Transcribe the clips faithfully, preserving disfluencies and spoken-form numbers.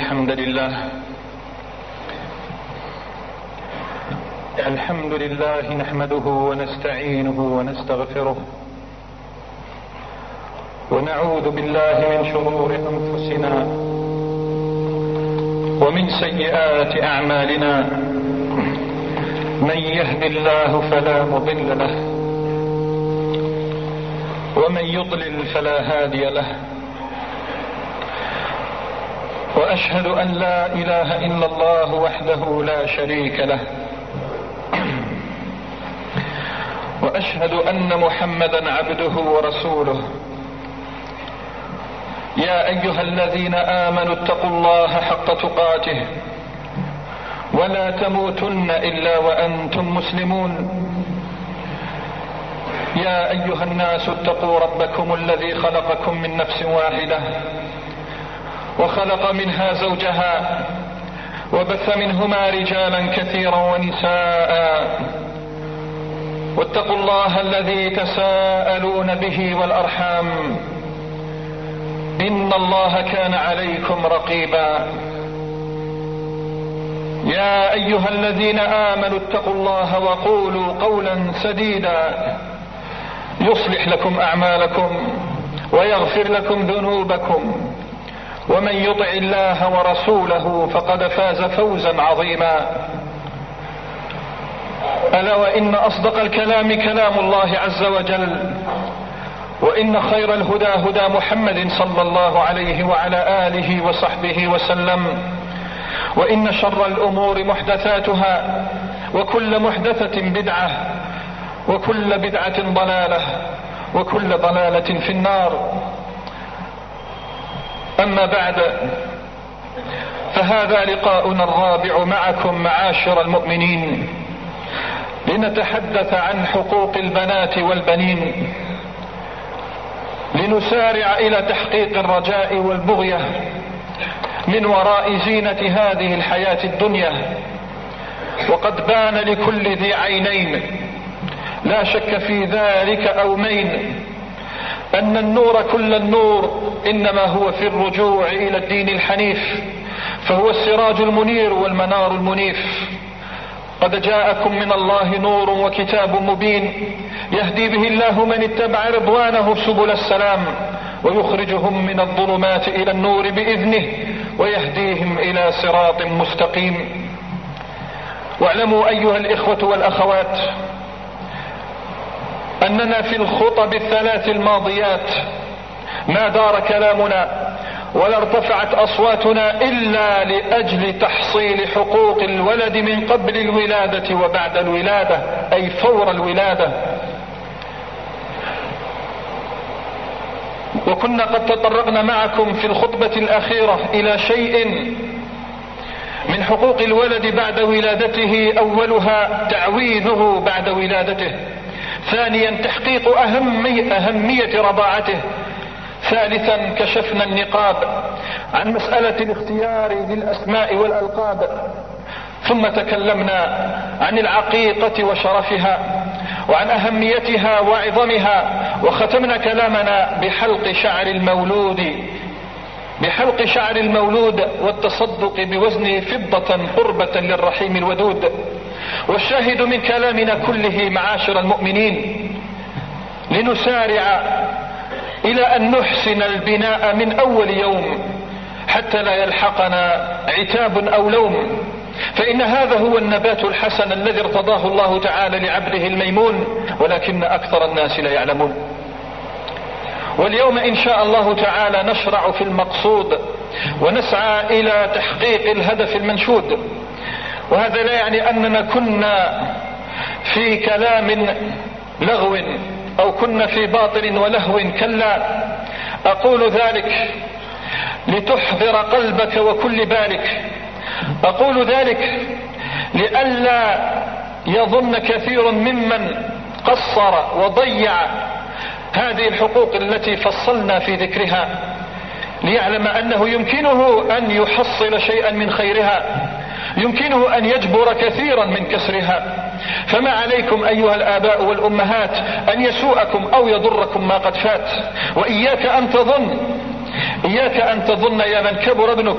الحمد لله الحمد لله نحمده ونستعينه ونستغفره ونعوذ بالله من شرور أنفسنا ومن سيئات أعمالنا. من يهد الله فلا مضل له ومن يضلل فلا هادي له. وأشهد أن لا إله إلا الله وحده لا شريك له، وأشهد أن محمدا عبده ورسوله. يا أيها الذين آمنوا اتقوا الله حق تقاته ولا تموتن إلا وأنتم مسلمون. يا أيها الناس اتقوا ربكم الذي خلقكم من نفس واحدة وخلق منها زوجها وبث منهما رجالا كثيرا ونساء، واتقوا الله الذي تساءلون به والأرحام إن الله كان عليكم رقيبا. يا أيها الذين آمنوا اتقوا الله وقولوا قولا سديدا يصلح لكم أعمالكم ويغفر لكم ذنوبكم، ومن يطع الله ورسوله فقد فاز فوزا عظيما. ألا وإن أصدق الكلام كلام الله عز وجل، وإن خير الهدى هدى محمد صلى الله عليه وعلى آله وصحبه وسلم، وإن شر الأمور محدثاتها، وكل محدثة بدعة، وكل بدعة ضلالة، وكل ضلالة في النار. أما بعد، فهذا لقاؤنا الرابع معكم معاشر المؤمنين، لنتحدث عن حقوق البنات والبنين، لنسارع إلى تحقيق الرجاء والبغية من وراء زينة هذه الحياة الدنيا. وقد بان لكل ذي عينين لا شك في ذلك أومين أن النور كل النور إنما هو في الرجوع إلى الدين الحنيف، فهو السراج المنير والمنار المنيف. قد جاءكم من الله نور وكتاب مبين يهدي به الله من اتبع رضوانه سبل السلام، ويخرجهم من الظلمات إلى النور بإذنه، ويهديهم إلى صراط مستقيم. واعلموا أيها الإخوة والأخوات أننا في الخطب الثلاث الماضيات ما دار كلامنا ولا ارتفعت أصواتنا إلا لأجل تحصيل حقوق الولد من قبل الولادة وبعد الولادة، أي فور الولادة. وكنا قد تطرقنا معكم في الخطبة الأخيرة إلى شيء من حقوق الولد بعد ولادته. أولها تعويذه بعد ولادته، ثانيا تحقيق أهمية, أهمية رضاعته، ثالثا كشفنا النقاب عن مسألة الاختيار للأسماء والألقاب، ثم تكلمنا عن العقيقة وشرفها وعن أهميتها وعظمها، وختمنا كلامنا بحلق شعر المولود بحلق شعر المولود والتصدق بوزن فضة قربة للرحيم الودود. والشاهد من كلامنا كله معاشر المؤمنين لنسارع إلى أن نحسن البناء من أول يوم حتى لا يلحقنا عتاب أو لوم، فإن هذا هو النبات الحسن الذي ارتضاه الله تعالى لعبده الميمون، ولكن أكثر الناس لا يعلمون. واليوم إن شاء الله تعالى نشرع في المقصود ونسعى إلى تحقيق الهدف المنشود. وهذا لا يعني أننا كنا في كلام لغو أو كنا في باطل ولهو، كلا. أقول ذلك لتحضر قلبك وكل بالك، أقول ذلك لئلا يظن كثير ممن قصر وضيع هذه الحقوق التي فصلنا في ذكرها، ليعلم أنه يمكنه أن يحصل شيئا من خيرها، يمكنه أن يجبر كثيرا من كسرها. فما عليكم أيها الآباء والأمهات أن يسوءكم أو يضركم ما قد فات. وإياك أن تظن إياك أن تظن يا من كبر ابنك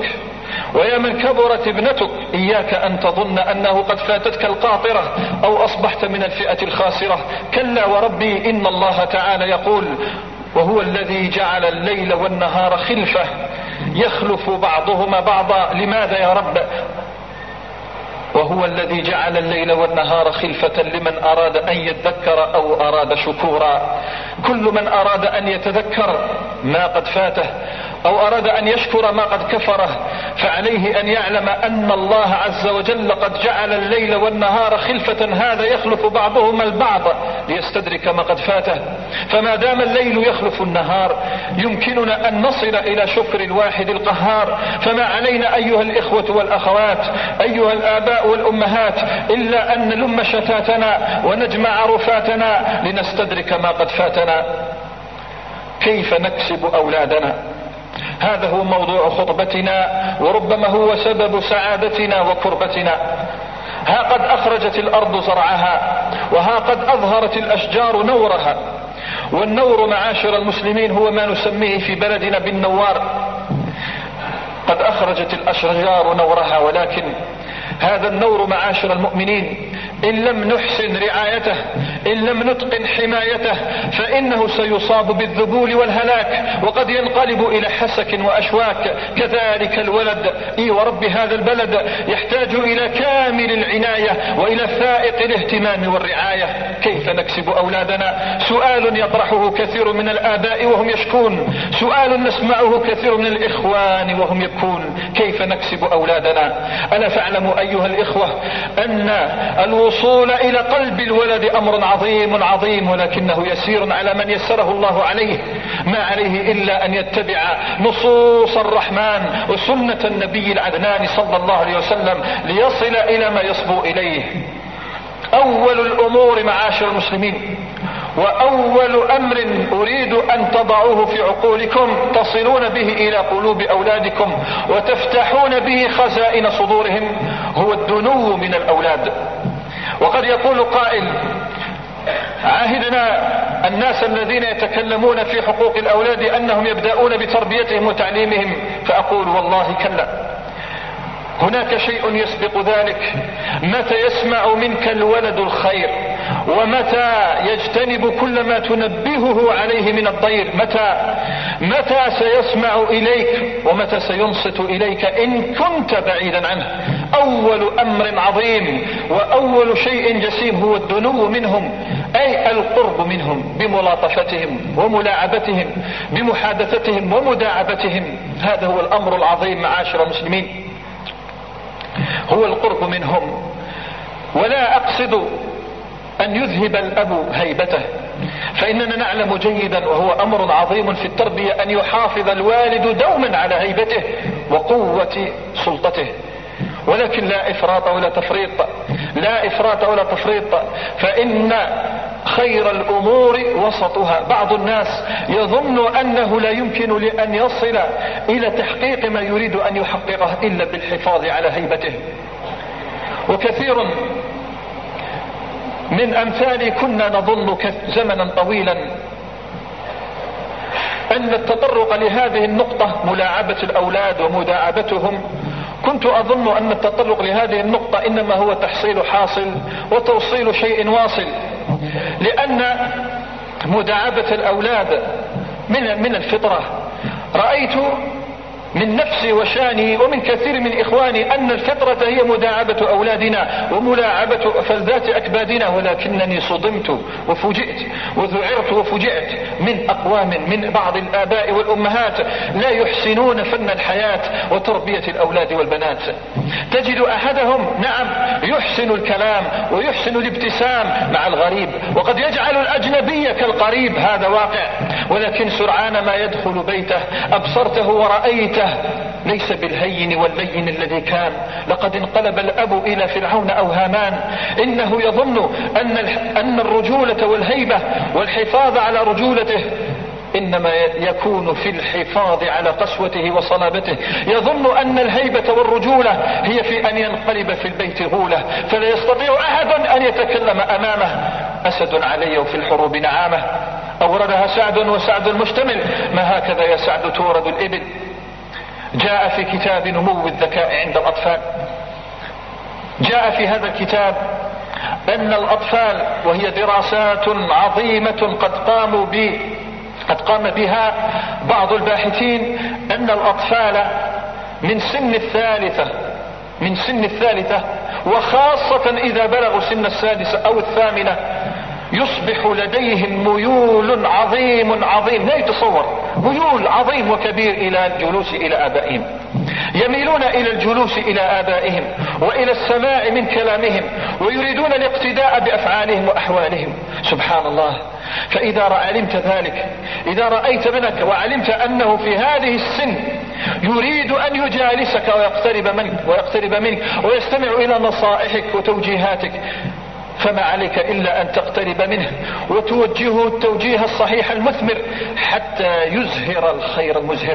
ويا من كبرت ابنتك إياك أن تظن أنه قد فاتتك القاطرة أو أصبحت من الفئة الخاسرة. كلا وربي، إن الله تعالى يقول: وهو الذي جعل الليل والنهار خلفة يخلف بعضهما بعضا. لماذا يا رب؟ وهو الذي جعل الليل والنهار خلفة لمن أراد أن يذكر أو أراد شكورا. كل من أراد أن يتذكر ما قد فاته أو أراد أن يشكر ما قد كفره فعليه أن يعلم أن الله عز وجل قد جعل الليل والنهار خلفة، هذا يخلف بعضهما البعض ليستدرك ما قد فاته. فما دام الليل يخلف النهار يمكننا أن نصل إلى شكر الواحد القهار. فما علينا أيها الإخوة والأخوات، أيها الآباء والأمهات، إلا أن نلم شتاتنا ونجمع رفاتنا لنستدرك ما قد فاتنا. كيف نكسب أولادنا؟ هذا هو موضوع خطبتنا، وربما هو سبب سعادتنا وكربتنا. ها قد أخرجت الأرض زرعها، وها قد أظهرت الأشجار نورها. والنور معاشر المسلمين هو ما نسميه في بلدنا بالنوار. قد أخرجت الأشجار نورها، ولكن هذا النور معاشر المؤمنين إن لم نحسن رعايته، إن لم نتقن حمايته، فإنه سيصاب بالذبول والهلاك، وقد ينقلب إلى حسك وأشواك. كذلك الولد، إي ورب هذا البلد يحتاج إلى كامل العناية وإلى فائق الاهتمام والرعاية. كيف نكسب أولادنا؟ سؤال يطرحه كثير من الآباء وهم يشكون، سؤال نسمعه كثير من الإخوان وهم يبكون. كيف نكسب أولادنا؟ ألا فاعلموا أيها الإخوة أن الوصول إلى قلب الولد أمر عظيم عظيم، ولكنه يسير على من يسره الله عليه. ما عليه إلا أن يتبع نصوص الرحمن وسنة النبي العدنان صلى الله عليه وسلم ليصل إلى ما يصبو إليه. أول الأمور معاشر المسلمين، وأول أمر أريد أن تضعوه في عقولكم تصلون به إلى قلوب أولادكم وتفتحون به خزائن صدورهم، هو الدنو من الأولاد. وقد يقول قائل: عاهدنا الناس الذين يتكلمون في حقوق الأولاد أنهم يبدأون بتربيتهم وتعليمهم. فأقول: والله كلا، هناك شيء يسبق ذلك. متى يسمع منك الولد الخير، ومتى يجتنب كل ما تنبهه عليه من الضير، متى متى سيسمع إليك ومتى سينصت إليك إن كنت بعيدا عنه. أول أمر عظيم وأول شيء جسيم هو الدنو منهم، أي القرب منهم بملاطفتهم وملاعبتهم بمحادثتهم ومداعبتهم. هذا هو الأمر العظيم معاشر المسلمين، هو القرب منهم. ولا أقصد أن يذهب الأب هيبته، فإننا نعلم جيدا وهو أمر عظيم في التربية أن يحافظ الوالد دوما على هيبته وقوة سلطته، ولكن لا إفراط ولا تفريط، لا إفراط ولا تفريط، فإن خير الأمور وسطها. بعض الناس يظن أنه لا يمكن لأن يصل إلى تحقيق ما يريد أن يحققه إلا بالحفاظ على هيبته. وكثير من أمثالي كنا نظن زمنا طويلا أن التطرق لهذه النقطة ملاعبة الأولاد ومداعبتهم، كنت أظن أن التطرق لهذه النقطة إنما هو تحصيل حاصل وتوصيل شيء واصل، لأن مداعبة الأولاد من من الفطرة. رأيت من نفسي وشاني ومن كثير من إخواني أن الفطرة هي مداعبة أولادنا وملاعبة فلذات أكبادنا، ولكنني صدمت وفجئت وذعرت وفجئت من أقوام من بعض الآباء والأمهات لا يحسنون فن الحياة وتربية الأولاد والبنات. تجد أحدهم نعم يحسن الكلام ويحسن الابتسام مع الغريب، وقد يجعل الأجنبي كالقريب، هذا واقع، ولكن سرعان ما يدخل بيته أبصرته ورأيته ليس بالهين واللين الذي كان. لقد انقلب الأب إلى فرعون أو هامان. إنه يظن أن أن الرجولة والهيبة والحفاظ على رجولته إنما يكون في الحفاظ على قسوته وصلابته. يظن أن الهيبة والرجولة هي في أن ينقلب في البيت غولة، فلا يستطيع أحد أن يتكلم أمامه. أسد علي وفي الحروب نعامة، أوردها سعد وسعد المشتمل، ما هكذا يا سعد تورد الإبل. جاء في كتاب نمو الذكاء عند الأطفال، جاء في هذا الكتاب أن الأطفال، وهي دراسات عظيمة قد قاموا ب قد قام بها بعض الباحثين، أن الأطفال من سن الثالثة من سن الثالثة وخاصة إذا بلغوا سن السادسة أو الثامنة يصبح لديهم ميول عظيم عظيم لا يتصور، ميول عظيم وكبير إلى الجلوس إلى آبائهم، يميلون إلى الجلوس إلى آبائهم وإلى السماع من كلامهم، ويريدون الاقتداء بأفعالهم وأحوالهم. سبحان الله. فإذا علمت ذلك، إذا رأيت ابنك وعلمت أنه في هذه السن يريد أن يجالسك ويقترب منك ويقترب منك ويستمع إلى نصائحك وتوجيهاتك، فما عليك إلا أن تقترب منه وتوجهه التوجيه الصحيح المثمر حتى يزهر الخير المزهر.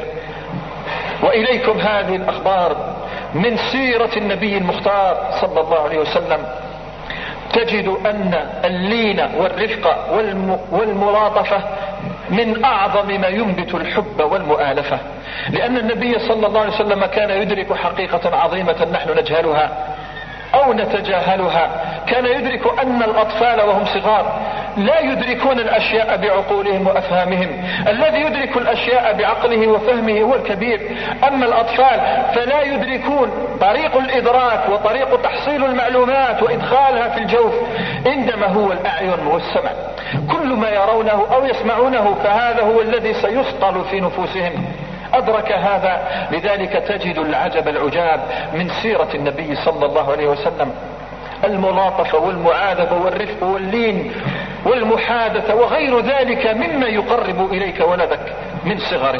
وإليكم هذه الأخبار من سيرة النبي المختار صلى الله عليه وسلم، تجد أن اللين والرفق والملاطفة من أعظم ما ينبت الحب والمؤالفة، لأن النبي صلى الله عليه وسلم كان يدرك حقيقة عظيمة نحن نجهلها أو نتجاهلها. كان يدرك أن الأطفال وهم صغار لا يدركون الأشياء بعقولهم وأفهامهم، الذي يدرك الأشياء بعقله وفهمه هو الكبير. أما الأطفال فلا يدركون طريق الإدراك وطريق تحصيل المعلومات وإدخالها في الجوف، إنما هو الأعين والسمع. كل ما يرونه أو يسمعونه فهذا هو الذي سيصقل في نفوسهم. أدرك هذا، لذلك تجد العجب العجاب من سيرة النبي صلى الله عليه وسلم، الملاطفة والمعاذبة والرفق واللين والمحادثة وغير ذلك مما يقرب إليك ولدك من صغره.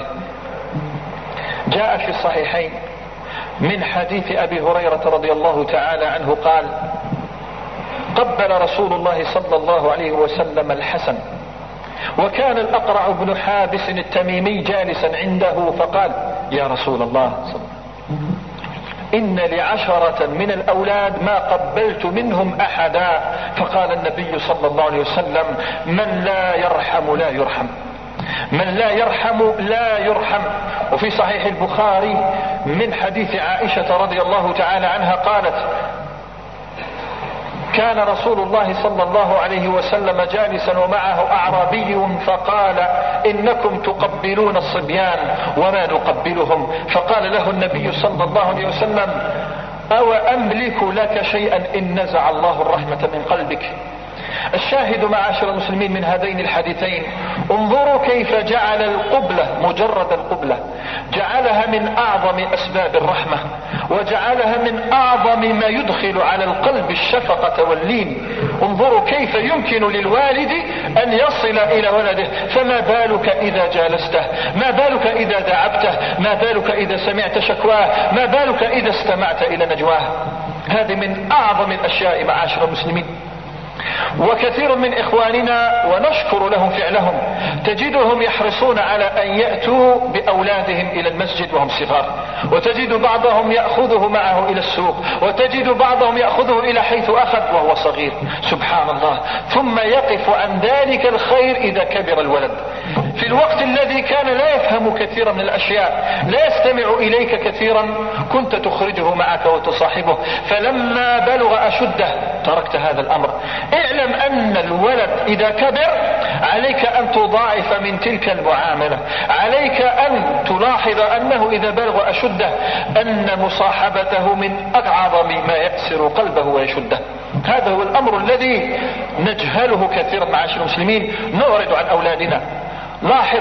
جاء في الصحيحين من حديث أبي هريرة رضي الله تعالى عنه قال: قبل رسول الله صلى الله عليه وسلم الحسن، وكان الأقرع بن حابس التميمي جالسا عنده، فقال: يا رسول الله، إن لعشرة من الأولاد ما قبلت منهم أحدا. فقال النبي صلى الله عليه وسلم: من لا يرحم لا يرحم، من لا يرحم لا يرحم. وفي صحيح البخاري من حديث عائشة رضي الله تعالى عنها قالت: كان رسول الله صلى الله عليه وسلم جالسا ومعه أعرابي فقال: إنكم تقبلون الصبيان وما نقبلهم. فقال له النبي صلى الله عليه وسلم: أو أملك لك شيئا إن نزع الله الرحمة من قلبك. الشاهد معاشر المسلمين من هذين الحديثين، انظروا كيف جعل القبلة، مجرد القبلة، جعلها من أعظم أسباب الرحمة، وجعلها من أعظم ما يدخل على القلب الشفقة واللين. انظروا كيف يمكن للوالد أن يصل إلى ولده، فما بالك إذا جالسته، ما بالك إذا دعبته، ما بالك إذا سمعت شكواه، ما بالك إذا استمعت إلى نجواه. هذه من أعظم الأشياء معاشر المسلمين. وكثير من إخواننا، ونشكر لهم فعلهم، تجدهم يحرصون على أن يأتوا بأولادهم إلى المسجد وهم صغار، وتجد بعضهم يأخذه معه إلى السوق، وتجد بعضهم يأخذه إلى حيث أخذ وهو صغير. سبحان الله. ثم يقف عن ذلك الخير إذا كبر الولد، في الوقت الذي كان لا يفهم كثيرا من الأشياء، لا يستمع إليك كثيرا، كنت تخرجه معك وتصاحبه، فلما بلغ أشده تركت هذا الأمر. اعلم أن الولد إذا كبر عليك أن تضاعف من تلك المعاملة، عليك أن تلاحظ أنه إذا بلغ أشده أن مصاحبته من أعظم ما يأسر قلبه ويشده. هذا هو الأمر الذي نجهله كثيرا معاشر المسلمين، نعرض عن أولادنا. لاحظ،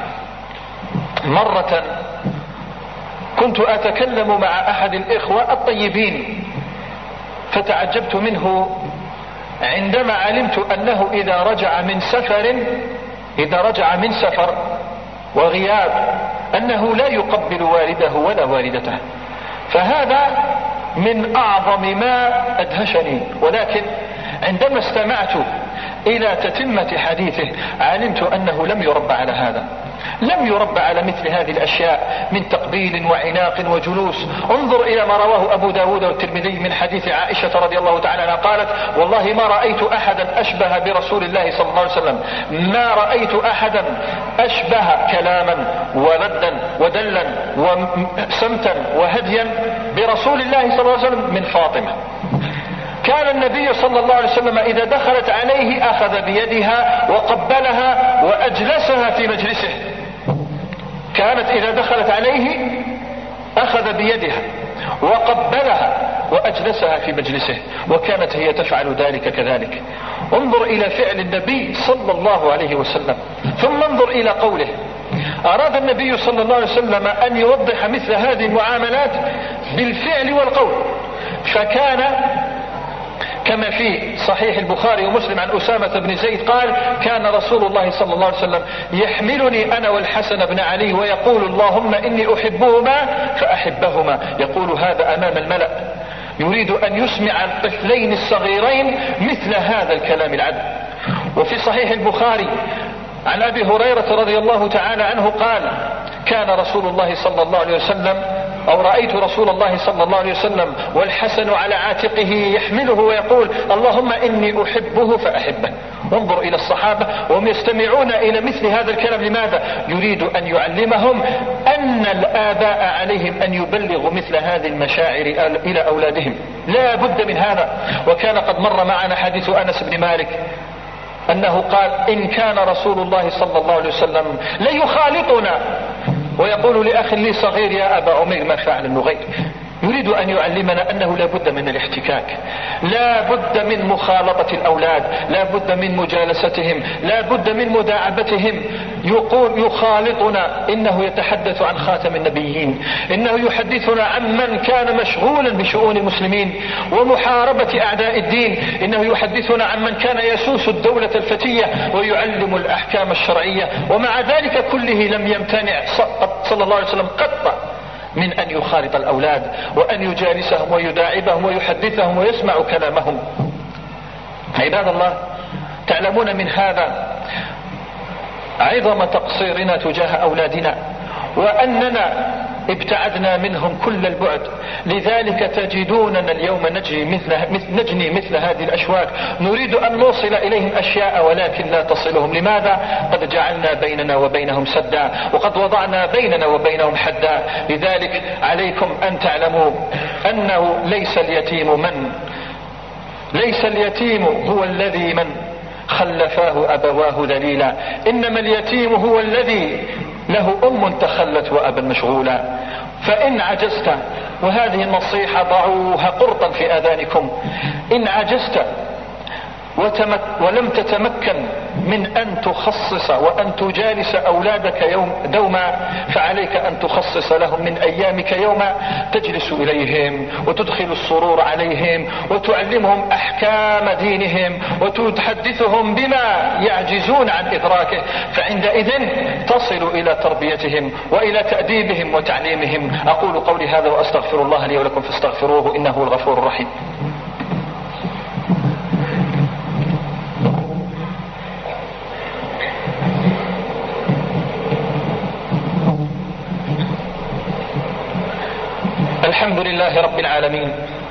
مرة كنت أتكلم مع أحد الإخوة الطيبين، فتعجبت منه عندما علمت أنه إذا رجع من سفر إذا رجع من سفر وغياب أنه لا يقبل والده ولا والدته. فهذا من أعظم ما أدهشني، ولكن عندما استمعت إلى تتمة حديثه علمت أنه لم يربى على هذا. لم يربى على مثل هذه الأشياء من تقبيل وعناق وجلوس. انظر إلى ما رواه أبو داود والترمذي من حديث عائشة رضي الله تعالى عنها قالت: والله ما رأيت أحدا أشبه برسول الله صلى الله عليه وسلم، ما رأيت أحدا أشبه كلاما وردا ودلا وسمتا وهديا برسول الله صلى الله عليه وسلم من فاطمة. كان النبي صلى الله عليه وسلم إذا دخلت عليه أخذ بيدها وقبلها وأجلسها في مجلسه. كانت إذا دخلت عليه أخذ بيدها وقبلها وأجلسها في مجلسه، وكانت هي تفعل ذلك كذلك. انظر إلى فعل النبي صلى الله عليه وسلم، ثم انظر إلى قوله. أراد النبي صلى الله عليه وسلم أن يوضح مثل هذه المعاملات بالفعل والقول، فكان كما في صحيح البخاري ومسلم عن أسامة بن زيد قال: كان رسول الله صلى الله عليه وسلم يحملني أنا والحسن بن علي ويقول: اللهم إني أحبهما فأحبهما. يقول هذا أمام الملأ، يريد أن يسمع الطفلين الصغيرين مثل هذا الكلام العذب. وفي صحيح البخاري عن أبي هريرة رضي الله تعالى عنه قال: كان رسول الله صلى الله عليه وسلم أو رأيت رسول الله صلى الله عليه وسلم والحسن على عاتقه يحمله ويقول: اللهم إني أحبه فأحبه. انظر إلى الصحابة وهم يستمعون إلى مثل هذا الكلام. لماذا؟ يريد أن يعلمهم أن الآباء عليهم أن يبلغوا مثل هذه المشاعر إلى أولادهم، لا بد من هذا. وكان قد مر معنا حديث أنس بن مالك أنه قال: إن كان رسول الله صلى الله عليه وسلم ليخالطنا ويقول لأخ لي صغير: يا أبا عمير ما فعل النغير. يريد أن يعلمنا أنه لا بد من الاحتكاك، لا بد من مخالطة الأولاد، لا بد من مجالستهم، لا بد من مداعبتهم. يقول يخالطنا، إنه يتحدث عن خاتم النبيين، إنه يحدثنا عن من كان مشغولا بشؤون المسلمين ومحاربة أعداء الدين، إنه يحدثنا عن من كان يسوس الدولة الفتية ويعلم الأحكام الشرعية، ومع ذلك كله لم يمتنع صلى الله عليه وسلم قط من أن يخالط الأولاد وأن يجالسهم ويداعبهم ويحدثهم ويسمع كلامهم. عباد الله، تعلمون من هذا عظم تقصيرنا تجاه أولادنا، وأننا ابتعدنا منهم كل البعد. لذلك تجدوننا اليوم نجري مثل نجني مثل هذه الأشواك، نريد أن نوصل إليهم أشياء ولكن لا تصلهم. لماذا؟ قد جعلنا بيننا وبينهم سدا، وقد وضعنا بيننا وبينهم حدا. لذلك عليكم أن تعلموا أنه ليس اليتيم من ليس اليتيم هو الذي من خلفاه أبواه ذليلا، إنما اليتيم هو الذي له أم تخلت وأبا مشغولا. فإن عجزت، وهذه النصيحة ضعوها قرطا في آذانكم، إن عجزت وتمك ولم تتمكن من أن تخصص وأن تجالس أولادك يوم دوما، فعليك أن تخصص لهم من أيامك يوما تجلس إليهم وتدخل السرور عليهم وتعلمهم أحكام دينهم وتحدثهم بما يعجزون عن إدراكه، فعندئذ تصل إلى تربيتهم وإلى تأديبهم وتعليمهم. أقول قولي هذا وأستغفر الله لي ولكم فاستغفروه إنه هو الغفور الرحيم. الحمد لله رب العالمين،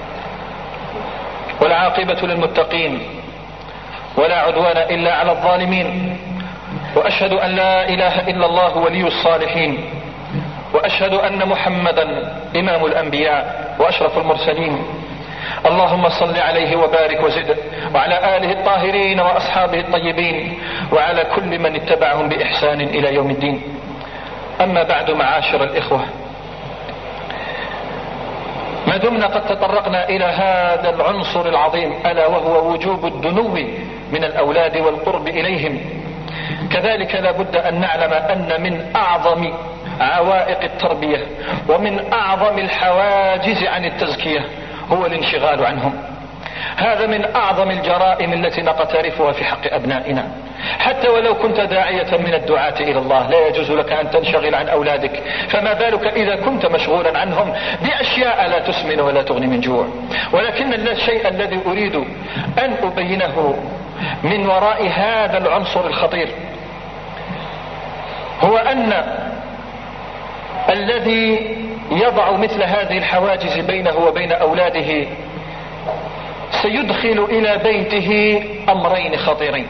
والعاقبة للمتقين، ولا عدوان إلا على الظالمين، وأشهد أن لا إله إلا الله ولي الصالحين، وأشهد أن محمدا إمام الأنبياء وأشرف المرسلين. اللهم صل عليه وبارك وزد، وعلى آله الطاهرين وأصحابه الطيبين، وعلى كل من اتبعهم بإحسان إلى يوم الدين. أما بعد، معاشر الإخوة، ما دمنا قد تطرقنا إلى هذا العنصر العظيم ألا وهو وجوب الدنو من الأولاد والقرب إليهم، كذلك لا بد أن نعلم أن من أعظم عوائق التربية ومن أعظم الحواجز عن التزكية هو الانشغال عنهم. هذا من أعظم الجرائم التي نقترفها في حق أبنائنا. حتى ولو كنت داعية من الدعاة إلى الله لا يجوز لك أن تنشغل عن أولادك، فما بالك إذا كنت مشغولا عنهم بأشياء لا تسمن ولا تغني من جوع. ولكن الشيء الذي أريد أن أبينه من وراء هذا العنصر الخطير هو أن الذي يضع مثل هذه الحواجز بينه وبين أولاده سيدخل إلى بيته أمرين خطيرين،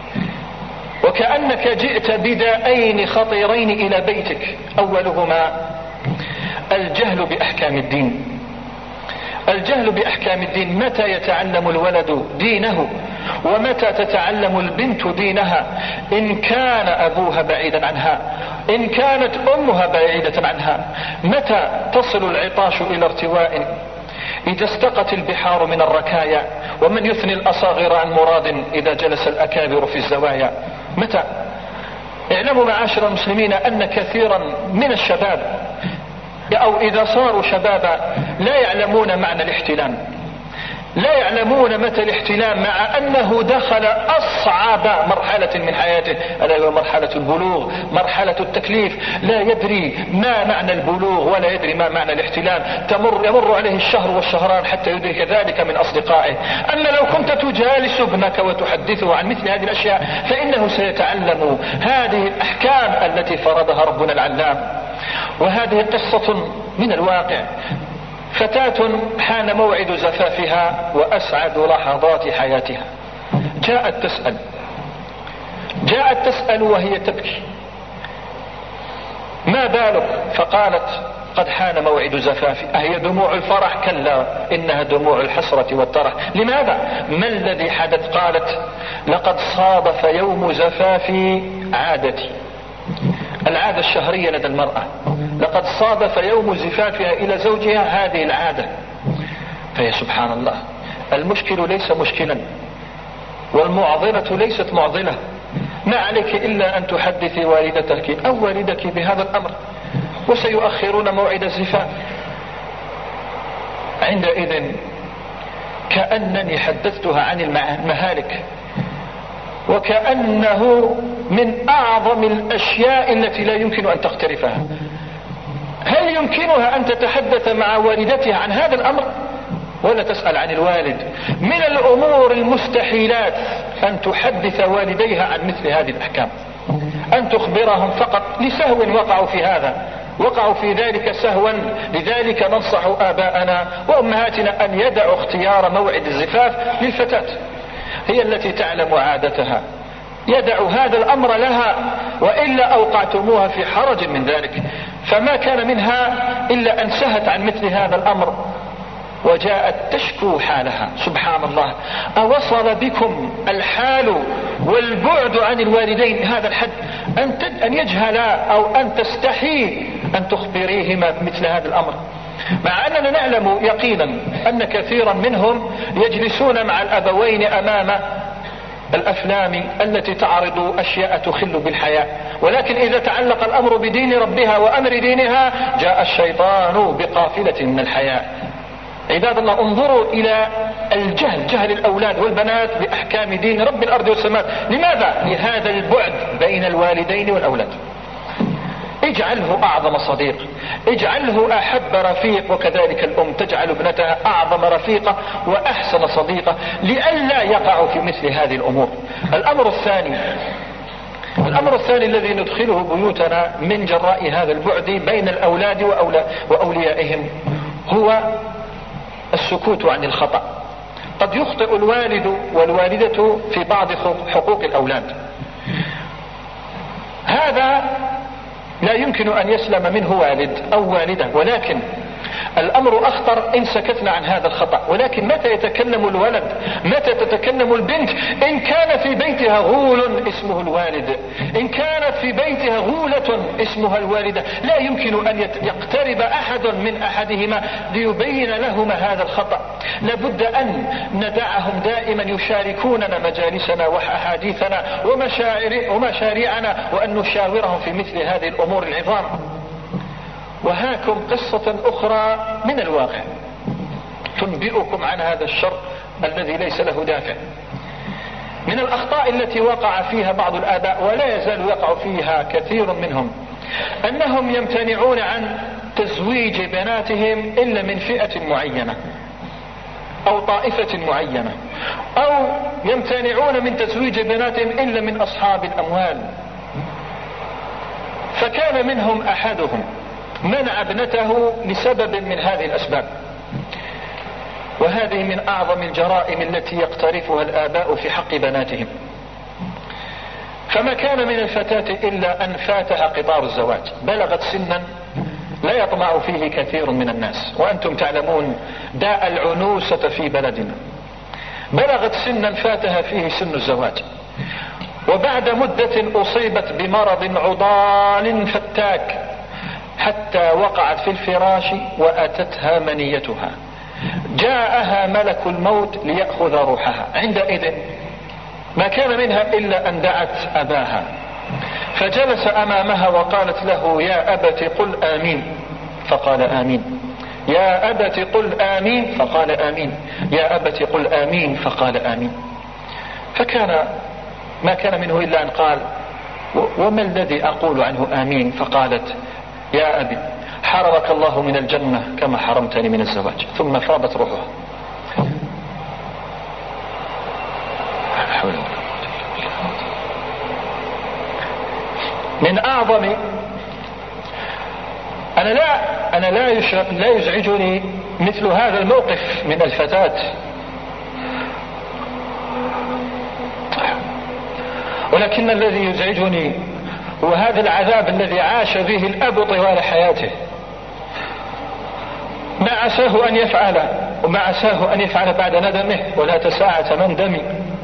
وكأنك جئت بدائين خطيرين إلى بيتك. أولهما الجهل بأحكام الدين. الجهل بأحكام الدين، متى يتعلم الولد دينه ومتى تتعلم البنت دينها؟ إن كان أبوها بعيدا عنها، إن كانت أمها بعيدة عنها. متى تصل العطاش إلى ارتواء؟ إذا استقت البحار من الركايا، ومن يثني الأصاغر عن مراد إذا جلس الأكابر في الزوايا. متى؟ اعلموا معاشر المسلمين أن كثيرا من الشباب أو إذا صاروا شبابا لا يعلمون معنى الاحتلام، لا يعلمون متى الاحتلام، مع أنه دخل أصعب مرحلة من حياته، ألا هو مرحلة البلوغ، مرحلة التكليف. لا يدري ما معنى البلوغ ولا يدري ما معنى الاحتلام. تمر يمر عليه الشهر والشهران حتى يدرك ذلك من أصدقائه. أما لو كنت تجالس ابنك وتحدثه عن مثل هذه الأشياء فإنه سيتعلم هذه الأحكام التي فرضها ربنا العلام. وهذه قصة من الواقع. فتاة حان موعد زفافها وأسعد لحظات حياتها، جاءت تسأل جاءت تسأل وهي تبكي: ما بالك؟ فقالت: قد حان موعد زفافي. أهي دموع الفرح؟ كلا، إنها دموع الحسرة والترح. لماذا؟ ما الذي حدث؟ قالت: لقد صادف يوم زفافي عادتي، العادة الشهرية لدى المرأة. لقد صادف يوم زفافها إلى زوجها هذه العادة. فيا سبحان الله، المشكل ليس مشكلا والمعضلة ليست معضلة. ما عليك إلا أن تحدثي والدتك أو والدك بهذا الأمر، وسيؤخرون موعد الزفاف. عندئذ كأنني حدثتها عن المهالك، وكأنه من أعظم الأشياء التي لا يمكن أن تقترفها. هل يمكنها أن تتحدث مع والدتها عن هذا الأمر ولا تسأل عن الوالد؟ من الأمور المستحيلات أن تحدث والديها عن مثل هذه الأحكام، أن تخبرهم فقط لسهو وقعوا في هذا، وقعوا في ذلك سهوا. لذلك ننصح آباءنا وأمهاتنا أن يدعوا اختيار موعد الزفاف للفتاة، هي التي تعلم عادتها. يدعوا هذا الأمر لها، وإلا أوقعتموها في حرج من ذلك. فما كان منها إلا أن سهت عن مثل هذا الأمر وجاءت تشكو حالها. سبحان الله، أوصل بكم الحال والبعد عن الوالدين هذا الحد أن يجهلا أو أن تستحي أن تخبريهما بمثل هذا الأمر؟ مع أننا نعلم يقينا أن كثيرا منهم يجلسون مع الأبوين أمام الأفلام التي تعرض أشياء تخل بالحياة، ولكن إذا تعلق الأمر بدين ربها وأمر دينها جاء الشيطان بقافلة من الحياة. عباد الله، انظروا إلى الجهل، جهل الأولاد والبنات بأحكام دين رب الأرض والسماء. لماذا؟ لهذا البعد بين الوالدين والأولاد. اجعله أعظم صديق، اجعله أحب رفيق، وكذلك الأم تجعل ابنتها أعظم رفيقة وأحسن صديقة لئلا يقعوا في مثل هذه الأمور. الأمر الثاني الأمر الثاني الذي ندخله بيوتنا من جراء هذا البعد بين الأولاد وأوليائهم هو السكوت عن الخطأ. قد يخطئ الوالد والوالدة في بعض حقوق الأولاد، هذا لا يمكن أن يسلم منه والد أو والدة، ولكن الأمر أخطر إن سكتنا عن هذا الخطأ. ولكن متى يتكلم الولد، متى تتكلم البنت؟ إن كان في بيتها غول اسمه الوالد، إن كانت في بيتها غولة اسمها الوالدة، لا يمكن أن يقترب أحد من أحدهما ليبين لهما هذا الخطأ. لابد أن ندعهم دائما يشاركوننا مجالسنا وأحاديثنا ومشاريعنا، وأن نشاورهم في مثل هذه الأمور العظام. وهاكم قصة أخرى من الواقع تنبئكم عن هذا الشر الذي ليس له دافع. من الأخطاء التي وقع فيها بعض الآباء ولا يزال يقع فيها كثير منهم أنهم يمتنعون عن تزويج بناتهم إلا من فئة معينة أو طائفة معينة، أو يمتنعون من تزويج بناتهم إلا من أصحاب الأموال. فكان منهم أحدهم منع ابنته لسبب من هذه الأسباب، وهذه من أعظم الجرائم التي يقترفها الآباء في حق بناتهم. فما كان من الفتاة إلا أن فاتها قطار الزواج، بلغت سنا لا يطمع فيه كثير من الناس، وأنتم تعلمون داء العنوسة في بلدنا. بلغت سنا فاتها فيه سن الزواج، وبعد مدة أصيبت بمرض عضال فتاك حتى وقعت في الفراش وأتتها منيتها. جاءها ملك الموت ليأخذ روحها. عندئذ ما كان منها إلا أن دعت أباها، فجلس أمامها وقالت له: يا أبت قل آمين، فقال آمين. يا أبت قل آمين، فقال آمين. يا أبت قل آمين، فقال آمين. فكان ما كان منه إلا أن قال: وما الذي أقول عنه آمين؟ فقالت: يا أبي حرمك الله من الجنة كما حرمتني من الزواج. ثم فاضت روحها. من أعظم أنا لا أنا لا لا يزعجني مثل هذا الموقف من الفتاة، ولكن الذي يزعجني هو هذا العذاب الذي عاش به الأب طوال حياته. ما عساه أن يفعل وما عساه أن يفعل بعد ندمه، ولا تساعة مندم.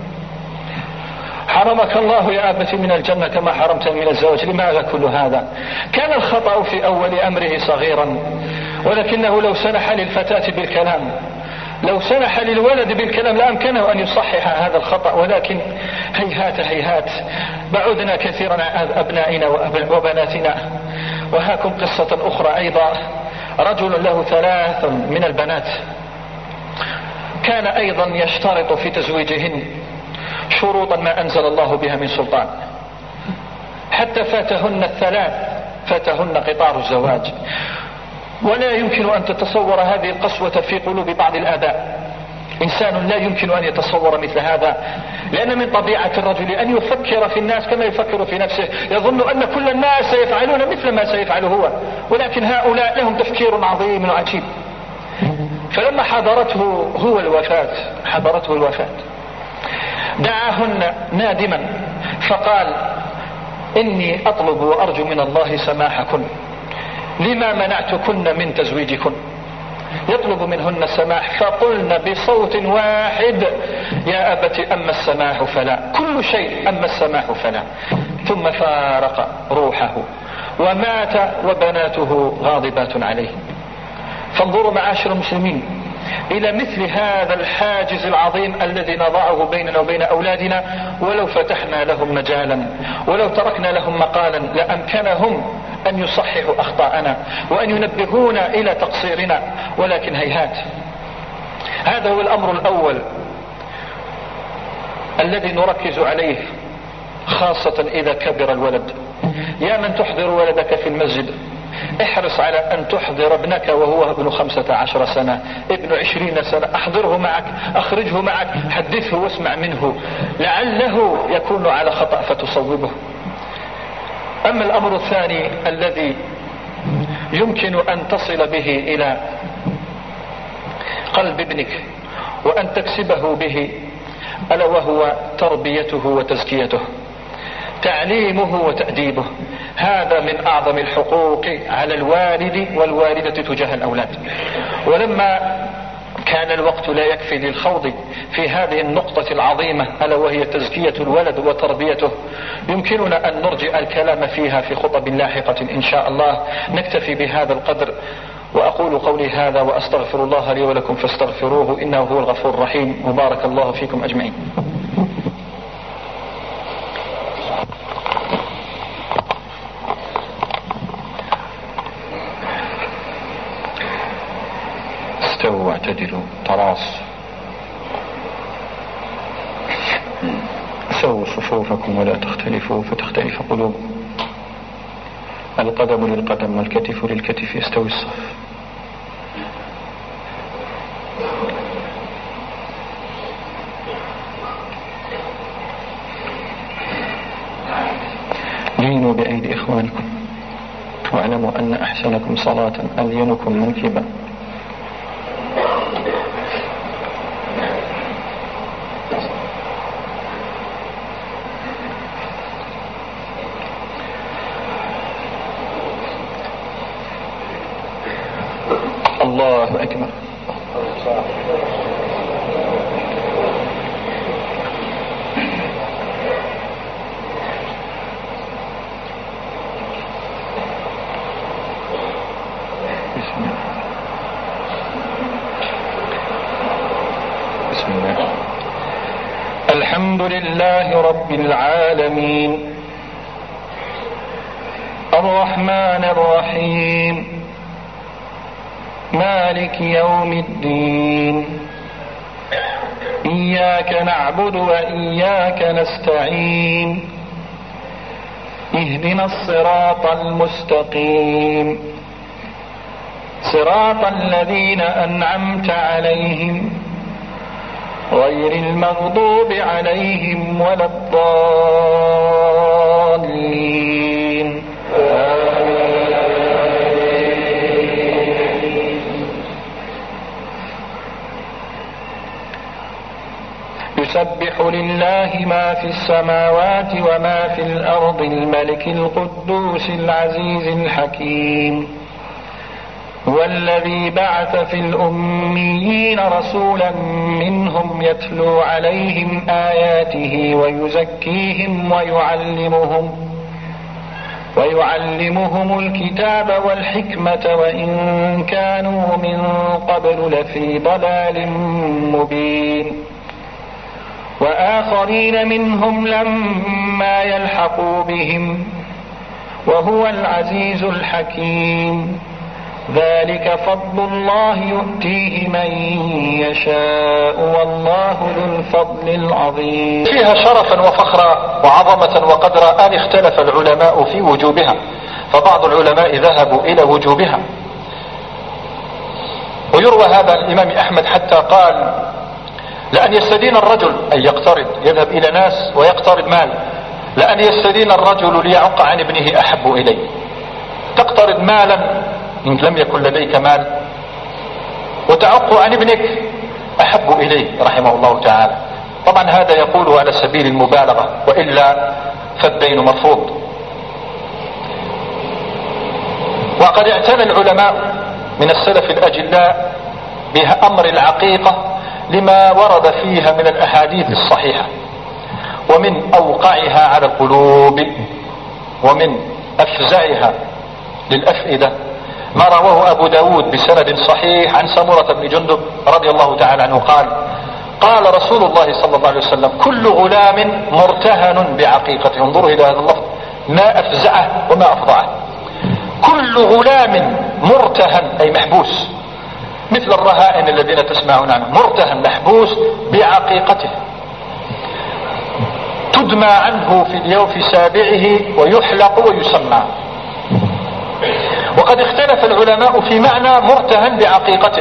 حرمك الله يا أبت من الجنة كما حرمتني من الزواج. لماذا كل هذا؟ كان الخطأ في أول أمره صغيرا، ولكنه لو سنح للفتاة بالكلام، لو سنح للولد بالكلام لأمكنه أن يصحح هذا الخطأ، ولكن هيهات هيهات، بعدنا كثيرا عن أبنائنا وبناتنا. وهاكم قصة أخرى أيضا. رجل له ثلاث من البنات، كان أيضا يشترط في تزويجهن شروطا ما أنزل الله بها من سلطان، حتى فاتهن الثلاث، فاتهن قطار الزواج. ولا يمكن أن تتصور هذه القسوة في قلوب بعض الآباء. إنسان لا يمكن أن يتصور مثل هذا، لأن من طبيعة الرجل أن يفكر في الناس كما يفكر في نفسه. يظن أن كل الناس سيفعلون مثل ما سيفعله هو، ولكن هؤلاء لهم تفكير عظيم وعجيب. فلما حضرته هو الوفاة حضرته الوفاة دعاهن نادما فقال: إني أطلب وأرجو من الله سماحكن، لما منعتكن من تزويجكن؟ يطلب منهن السماح، فقلن بصوت واحد: يا أبت أما السماح فلا، كل شيء أما السماح فلا. ثم فارق روحه ومات وبناته غاضبات عليه. فانظروا معاشر المسلمين إلى مثل هذا الحاجز العظيم الذي نضعه بيننا وبين أولادنا. ولو فتحنا لهم مجالا، ولو تركنا لهم مقالا، لأمكنهم أن يصححوا أخطاءنا وأن ينبهونا إلى تقصيرنا، ولكن هيهات. هذا هو الأمر الأول الذي نركز عليه، خاصة إذا كبر الولد. يا من تحضر ولدك في المسجد، احرص على أن تحضر ابنك وهو ابن خمسة عشر سنة، ابن عشرين سنة. احضره معك، اخرجه معك، حدثه واسمع منه، لعله يكون على خطأ فتصوبه. أما الأمر الثاني الذي يمكن أن تصل به إلى قلب ابنك وأن تكسبه به، ألا وهو تربيته وتزكيته، تعليمه وتأديبه. هذا من أعظم الحقوق على الوالد والوالدة تجاه الأولاد. ولما كان الوقت لا يكفي للخوض في هذه النقطة العظيمة ألا وهي تزكية الولد وتربيته، يمكننا أن نرجع الكلام فيها في خطب لاحقة إن شاء الله. نكتفي بهذا القدر، وأقول قولي هذا وأستغفر الله لي ولكم فاستغفروه إنه هو الغفور الرحيم. وبارك الله فيكم أجمعين. استووا واعتدلوا، تراص، سووا صفوفكم ولا تختلفوا فتختلف قلوبكم. القدم للقدم والكتف للكتف، يستوي الصف. لينوا بأيدي إخوانكم. واعلموا أن أحسنكم صلاة ألينكم منكبا. الله أكبر. بسم الله. الحمد لله رب العالمين الرحمن الرحيم مالك يوم الدين إياك نعبد وإياك نستعين اهدنا الصراط المستقيم صراط الذين أنعمت عليهم غير المغضوب عليهم ولا الضالين. يسبح لله ما في السماوات وما في الأرض الملك القدوس العزيز الحكيم هو الذي بعث في الأميين رسولا منهم يتلو عليهم آياته ويزكيهم ويعلمهم ويعلمهم الكتاب والحكمة وإن كانوا من قبل لفي ضلال مبين وآخرين منهم لما يلحقوا بهم وهو العزيز الحكيم ذلك فضل الله يؤتيه من يشاء والله ذو الفضل العظيم. فيها شرفا وفخرا وعظمة وقدرا أن اختلف العلماء في وجوبها، فبعض العلماء ذهبوا إلى وجوبها، ويروى هذا الإمام أحمد حتى قال لأن يستدين الرجل أن يقترض يذهب إلى ناس ويقترض مال، لأن يستدين الرجل ليعق عن ابنه أحب إليه. تقترض مالا إن لم يكن لديك مال وتعق عن ابنك أحب إليه رحمه الله تعالى. طبعا هذا يقوله على سبيل المبالغة، وإلا فالدين مرفوض. وقد اعتنى العلماء من السلف الأجلاء بأمر العقيقة لما ورد فيها من الأحاديث الصحيحة، ومن أوقعها على القلوب ومن أفزعها للأفئدة ما رواه أبو داود بسند صحيح عن سمرة بن جندب رضي الله تعالى عنه قال قال رسول الله صلى الله عليه وسلم كل غلام مرتهن بعقيقته. انظروا إلى هذا اللفظ، ما أفزعه وما أفضعه. كل غلام مرتهن أي محبوس، مثل الرهائن الذين تسمعون عنه، مرتهن محبوس بعقيقته، تدمى عنه في اليوم في سابعه ويحلق ويسمى. وقد اختلف العلماء في معنى مرتهن بعقيقته،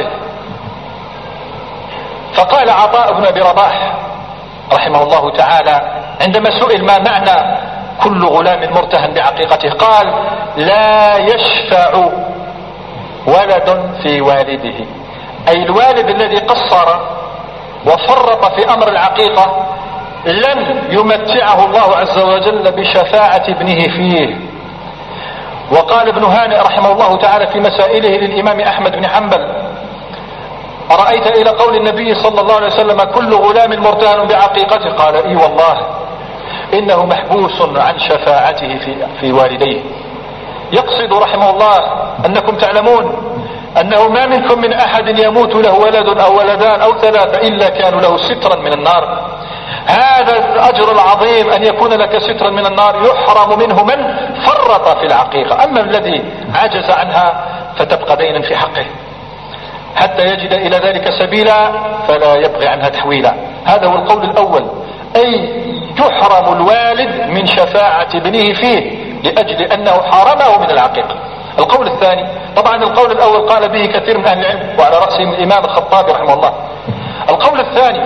فقال عطاء بن أبي رباح رحمه الله تعالى عندما سئل ما معنى كل غلام مرتهن بعقيقته قال لا يشفع ولد في والده، أي الوالد الذي قصر وفرط في أمر العقيقة لن يمتعه الله عز وجل بشفاعة ابنه فيه. وقال ابن هانئ رحمه الله تعالى في مسائله للإمام أحمد بن حنبل أرأيت إلى قول النبي صلى الله عليه وسلم كل غلام مرتهن بعقيقته؟ قال إي والله إنه محبوس عن شفاعته في, في والديه. يقصد رحمه الله أنكم تعلمون أنه ما منكم من أحد يموت له ولد أو ولدان أو ثلاثة إلا كانوا له سترا من النار. هذا الأجر العظيم أن يكون لك سترا من النار يحرم منه من فرط في العقيقة، أما الذي عجز عنها فتبقى دينا في حقه حتى يجد إلى ذلك سبيلا فلا يبغي عنها تحويلا. هذا هو القول الأول، أي يحرم الوالد من شفاعة ابنه فيه لأجل أنه حرمه من العقيقة. القول الثاني، طبعا القول الأول قال به كثير من أهل العلم وعلى رأسهم الإمام الخطابي رحمه الله. القول الثاني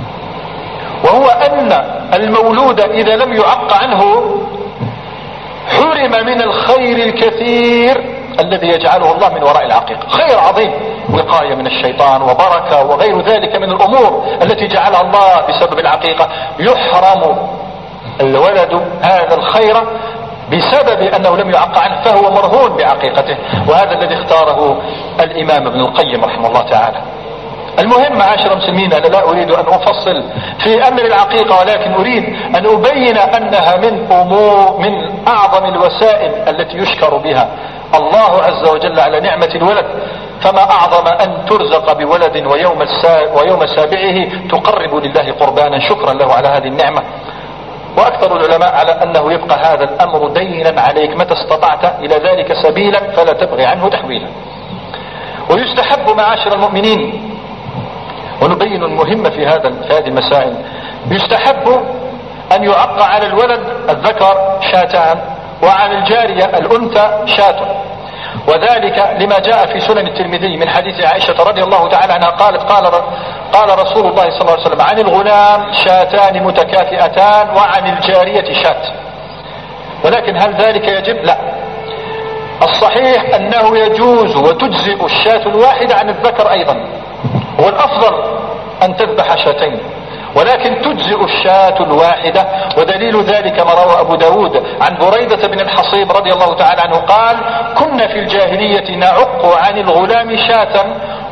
وهو أن المولود إذا لم يعق عنه حرم من الخير الكثير الذي يجعله الله من وراء العقيقة. خير عظيم، وقاية من الشيطان وبركة وغير ذلك من الأمور التي جعلها الله بسبب العقيقة. يحرم الولد هذا الخير بسبب أنه لم يعق عنه، فهو مرهون بعقيقته، وهذا الذي اختاره الإمام ابن القيم رحمه الله تعالى. المهم معاشر المسلمين، أنا لا أريد أن أفصل في أمر العقيقة، ولكن أريد أن أبين أنها من أمور من أعظم الوسائل التي يشكر بها الله عز وجل على نعمة الولد. فما أعظم أن ترزق بولد ويوم, ويوم سابعه تقرب لله قربانا شكرا له على هذه النعمة. وأكثر العلماء على أنه يبقى هذا الأمر دينا عليك متى استطعت إلى ذلك سبيلا فلا تبغي عنه تحويلا. ويستحب معاشر المؤمنين، ونبين المهم في هذا في هذه المسائل، يستحب أن يعق على الولد الذكر شاتان، وعن الجارية الأنثى شاة، وذلك لما جاء في سنن الترمذي من حديث عائشة رضي الله تعالى عنها قالت قال قال رسول الله صلى الله عليه وسلم عن الغلام شاتان متكافئتان وعن الجارية شاة. ولكن هل ذلك يجب؟ لا، الصحيح أنه يجوز وتجزئ الشاة الواحدة عن الذكر أيضا، هو الأفضل أن تذبح شاتين، ولكن تجزئ الشاة الواحدة. ودليل ذلك ما روى أبو داود عن بريدة بن الحصيب رضي الله تعالى عنه قال كنا في الجاهلية نعق عن الغلام شاة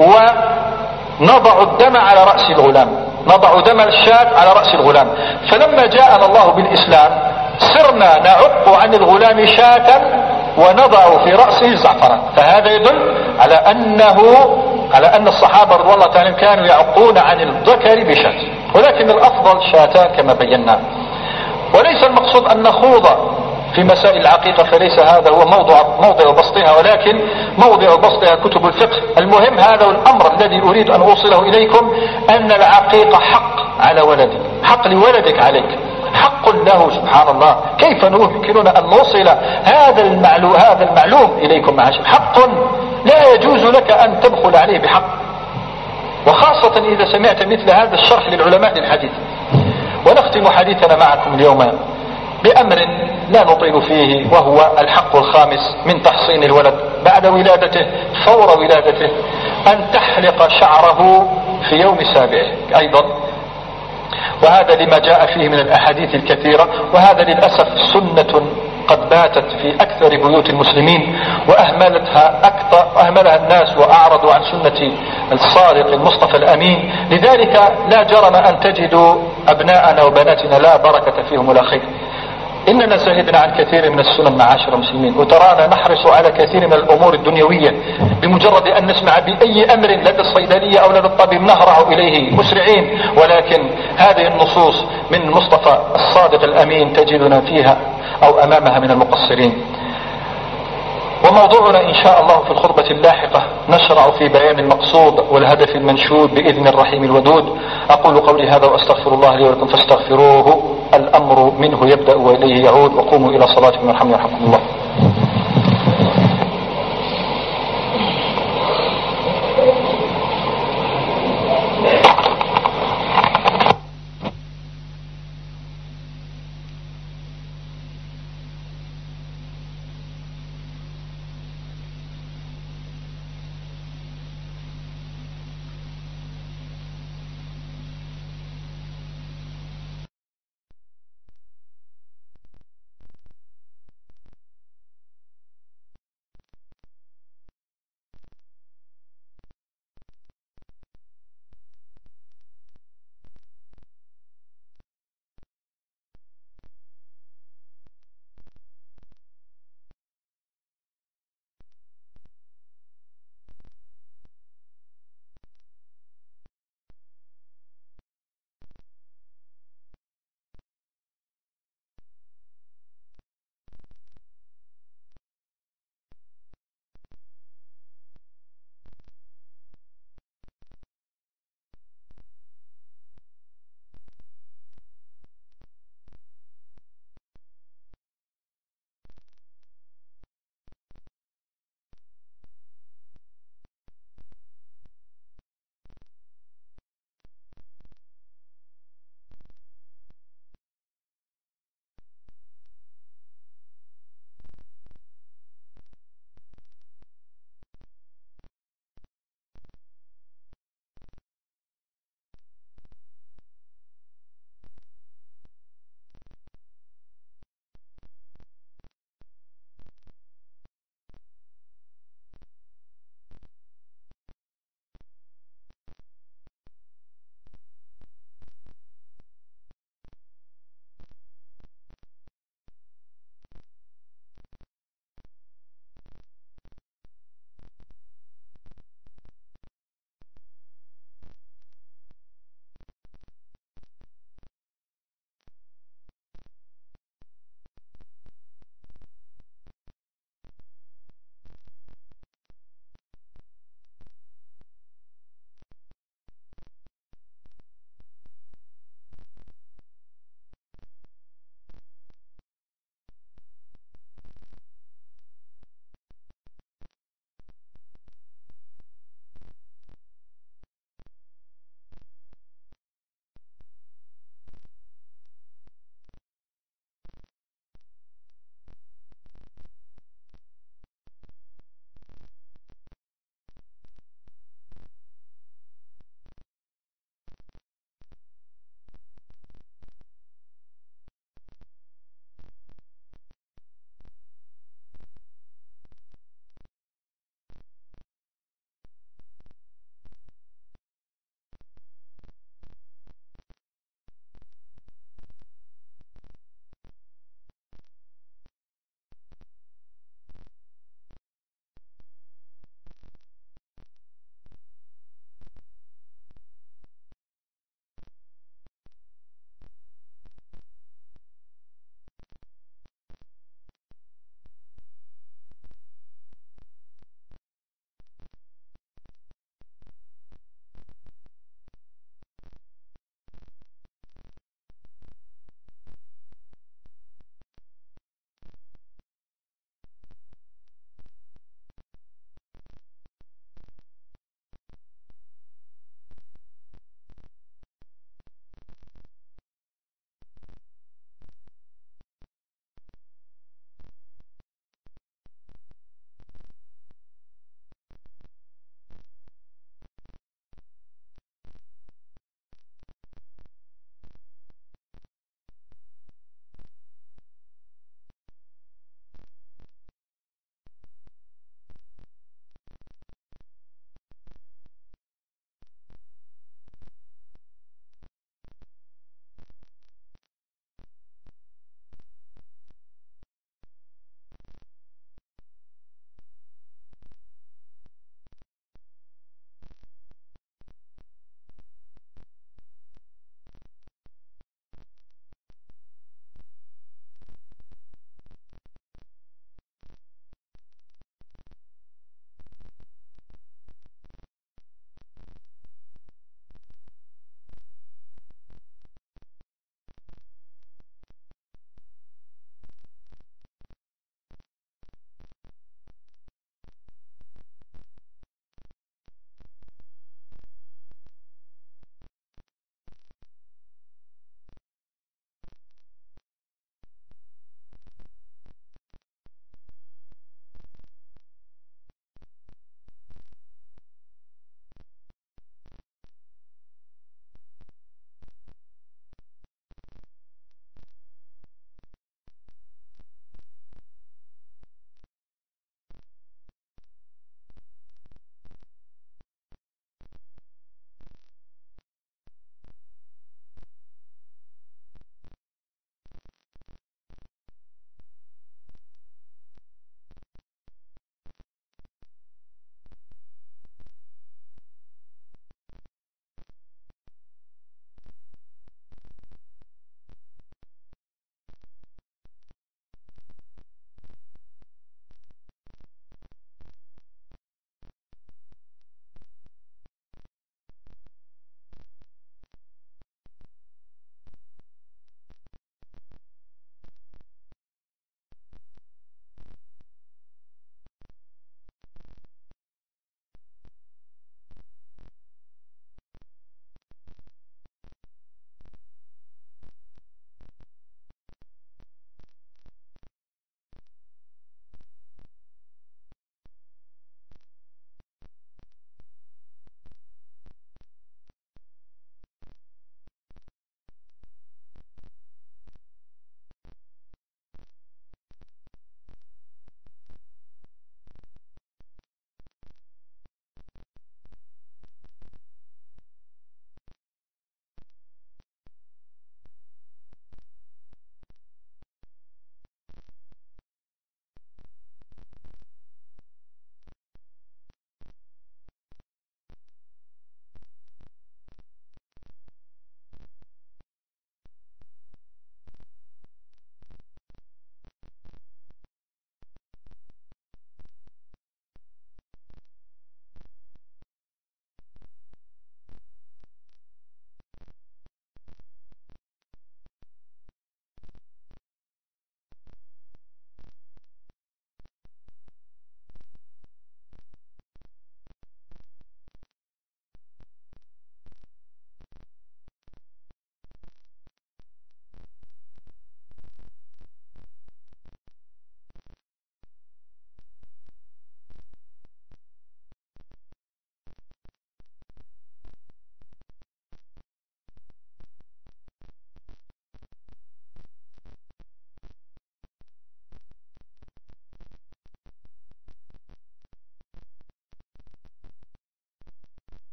ونضع الدم على رأس الغلام، نضع دم الشاة على رأس الغلام، فلما جاءنا الله بالإسلام صرنا نعق عن الغلام شاة ونضع في رأسه الزعفران. فهذا يدل على أنه على أن الصحابة رضي الله تعالى كانوا يعقون عن الذكر بشاة، ولكن الأفضل شاتان كما بينا. وليس المقصود أن نخوض في مسائل العقيقة، فليس هذا هو موضوع موضع بسطها، ولكن موضع بسطها كتب الفقه. المهم هذا الأمر الذي أريد أن أوصله إليكم، أن العقيقة حق على ولدك، حق لولدك عليك، حق له سبحان الله. كيف يمكننا أن نوصل هذا المعلوم هذا المعلوم إليكم معاشر؟ حق لا يجوز لك أن تبخل عليه بحق، وخاصة إذا سمعت مثل هذا الشرح للعلماء للحديث. ونختم حديثنا معكم اليوم بأمر لا نطيل فيه، وهو الحق الخامس من تحصين الولد بعد ولادته فور ولادته، أن تحلق شعره في يوم سابعه أيضا، وهذا لما جاء فيه من الأحاديث الكثيرة. وهذا للأسف سنة قد باتت في أكثر بيوت المسلمين، وأهملتها أكثر أهملها الناس وأعرضوا عن سنة الصادق المصطفى الأمين. لذلك لا جرم أن تجدوا أبناءنا وبناتنا لا بركة فيهم ولا خير. إننا زهدنا عن كثير من السنن معاشر المسلمين، وترانا نحرص على كثير من الأمور الدنيوية، بمجرد أن نسمع بأي أمر لدى الصيدلية أو لدى الطبيب نهرع إليه مسرعين. ولكن هذه النصوص من المصطفى الصادق الأمين تجدنا فيها أو أمامها من المقصرين. وموضوعنا إن شاء الله في الخطبة اللاحقة نشرع في بيان المقصود والهدف المنشود بإذن الرحيم الودود. أقول قولي هذا وأستغفر الله لي ولكم فاستغفروه، الأمر منه يبدأ وإليه يعود. وقوموا إلى صلاتكم يرحمني ويرحمكم الله.